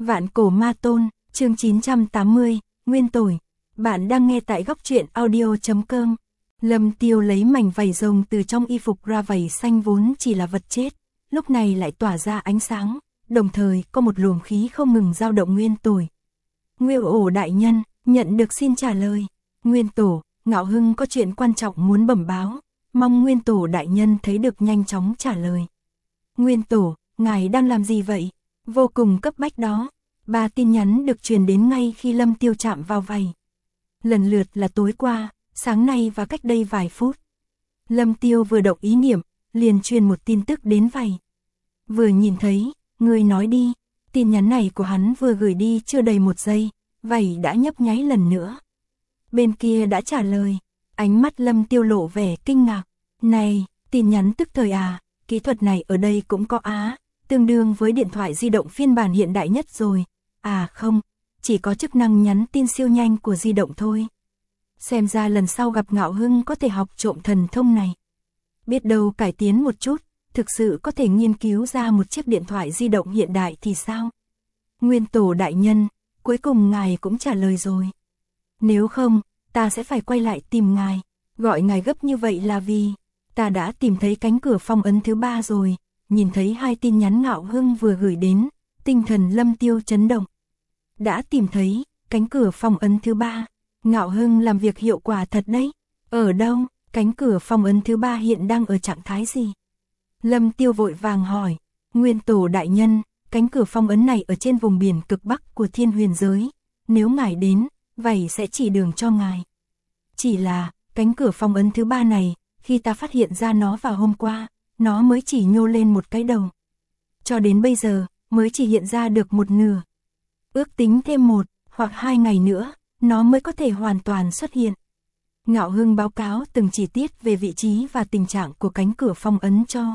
Vạn cổ ma tôn, chương 980, Nguyên Tồi. Bạn đang nghe tại góc truyện audio.com. Lâm Tiêu lấy mảnh vảy rồng từ trong y phục ra, vảy xanh vốn chỉ là vật chết, lúc này lại tỏa ra ánh sáng, đồng thời có một luồng khí không ngừng dao động. Nguyên Tồi. Nguyên ổ đại nhân, nhận được xin trả lời. Nguyên Tổ, Ngạo Hưng có chuyện quan trọng muốn bẩm báo, mong Nguyên Tổ đại nhân thấy được nhanh chóng trả lời. Nguyên Tổ, ngài đang làm gì vậy? Vô cùng cấp bách đó. 3 tin nhắn được truyền đến ngay khi Lâm Tiêu chạm vào vảy. Lần lượt là tối qua, sáng nay và cách đây vài phút. Lâm Tiêu vừa động ý niệm, liền truyền một tin tức đến vảy. Vừa nhìn thấy, người nói đi. Tin nhắn này của hắn vừa gửi đi chưa đầy 1 giây, vảy đã nhấp nháy lần nữa. Bên kia đã trả lời. Ánh mắt Lâm Tiêu lộ vẻ kinh ngạc. Này, tin nhắn tức thời à? Kỹ thuật này ở đây cũng có á, tương đương với điện thoại di động phiên bản hiện đại nhất rồi. À không, chỉ có chức năng nhắn tin siêu nhanh của di động thôi. Xem ra lần sau gặp Ngạo Hưng có thể học trộm thần thông này. Biết đâu cải tiến một chút, thực sự có thể nghiên cứu ra một chiếc điện thoại di động hiện đại thì sao? Nguyên Tổ đại nhân, cuối cùng ngài cũng trả lời rồi. Nếu không, ta sẽ phải quay lại tìm ngài. Gọi ngài gấp như vậy là vì ta đã tìm thấy cánh cửa phong ấn thứ 3 rồi. Nhìn thấy 2 tin nhắn Ngạo Hưng vừa gửi đến, tinh thần Lâm Tiêu chấn động. Đã tìm thấy cánh cửa phong ấn thứ 3. Ngạo Hưng làm việc hiệu quả thật đấy. Ở đâu? Cánh cửa phong ấn thứ 3 hiện đang ở trạng thái gì? Lâm Tiêu vội vàng hỏi. Nguyên Tổ đại nhân, cánh cửa phong ấn này ở trên vùng biển cực bắc của Thiên Huyền giới. Nếu ngài đến, vảy sẽ chỉ đường cho ngài. Chỉ là, cánh cửa phong ấn thứ 3 này, khi ta phát hiện ra nó vào hôm qua, nó mới chỉ nhô lên một cái đầu. Cho đến bây giờ, mới chỉ hiện ra được một nửa. Ước tính thêm 1 hoặc 2 ngày nữa, nó mới có thể hoàn toàn xuất hiện. Ngạo Hưng báo cáo từng chi tiết về vị trí và tình trạng của cánh cửa phong ấn cho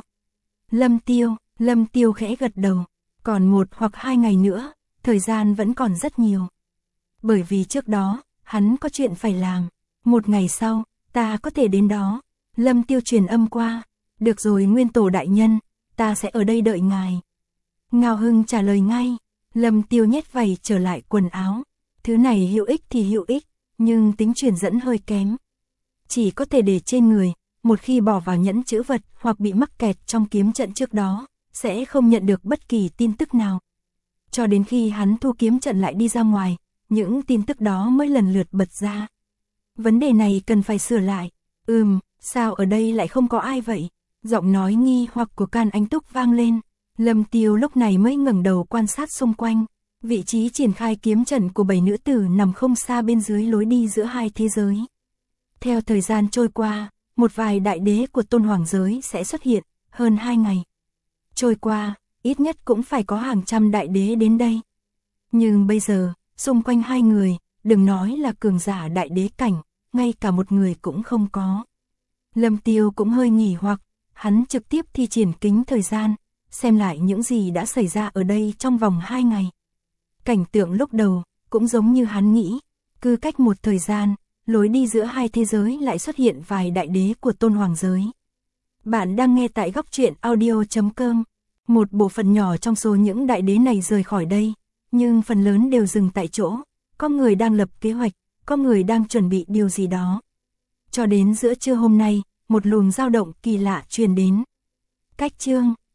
Lâm Tiêu khẽ gật đầu. Còn 1 hoặc 2 ngày nữa, thời gian vẫn còn rất nhiều. Bởi vì trước đó, hắn có chuyện phải làm. 1 ngày sau, ta có thể đến đó. Lâm Tiêu truyền âm qua. Được rồi Nguyên Tổ đại nhân, ta sẽ ở đây đợi ngài. Ngạo Hưng trả lời ngay. Lâm Tiêu nhét vảy trở lại quần áo. Thứ này hữu ích thì hữu ích, nhưng tính truyền dẫn hơi kém. Chỉ có thể để trên người, một khi bỏ vào nhẫn trữ vật hoặc bị mắc kẹt trong kiếm trận trước đó, sẽ không nhận được bất kỳ tin tức nào. Cho đến khi hắn thu kiếm trận lại đi ra ngoài, những tin tức đó mới lần lượt bật ra. Vấn đề này cần phải sửa lại. Sao ở đây lại không có ai vậy? Giọng nói nghi hoặc của Can Anh Túc vang lên. Lâm Tiêu lúc này mới ngẩng đầu quan sát xung quanh. Vị trí triển khai kiếm trận của 7 nữ tử nằm không xa bên dưới lối đi giữa 2 thế giới. Theo thời gian trôi qua, một vài đại đế của Tôn Hoàng giới sẽ xuất hiện, hơn 2 ngày. Trôi qua, ít nhất cũng phải có hàng trăm đại đế đến đây. Nhưng bây giờ, xung quanh 2 người, đừng nói là cường giả đại đế cảnh, ngay cả một người cũng không có. Lâm Tiêu cũng hơi nghỉ hoặc, hắn trực tiếp thi triển kính thời gian, xem lại những gì đã xảy ra ở đây trong vòng 2 ngày. Cảnh tượng lúc đầu, cũng giống như hắn nghĩ, cứ cách một thời gian, lối đi giữa 2 thế giới lại xuất hiện vài đại đế của Tôn Hoàng giới. Bạn đang nghe tại góc truyện audio.com. Một bộ phận nhỏ trong số những đại đế này rời khỏi đây, nhưng phần lớn đều dừng tại chỗ. Có người đang lập kế hoạch, có người đang chuẩn bị điều gì đó. Cho đến giữa trưa hôm nay, một luồng dao động kỳ lạ truyền đến. Cách chương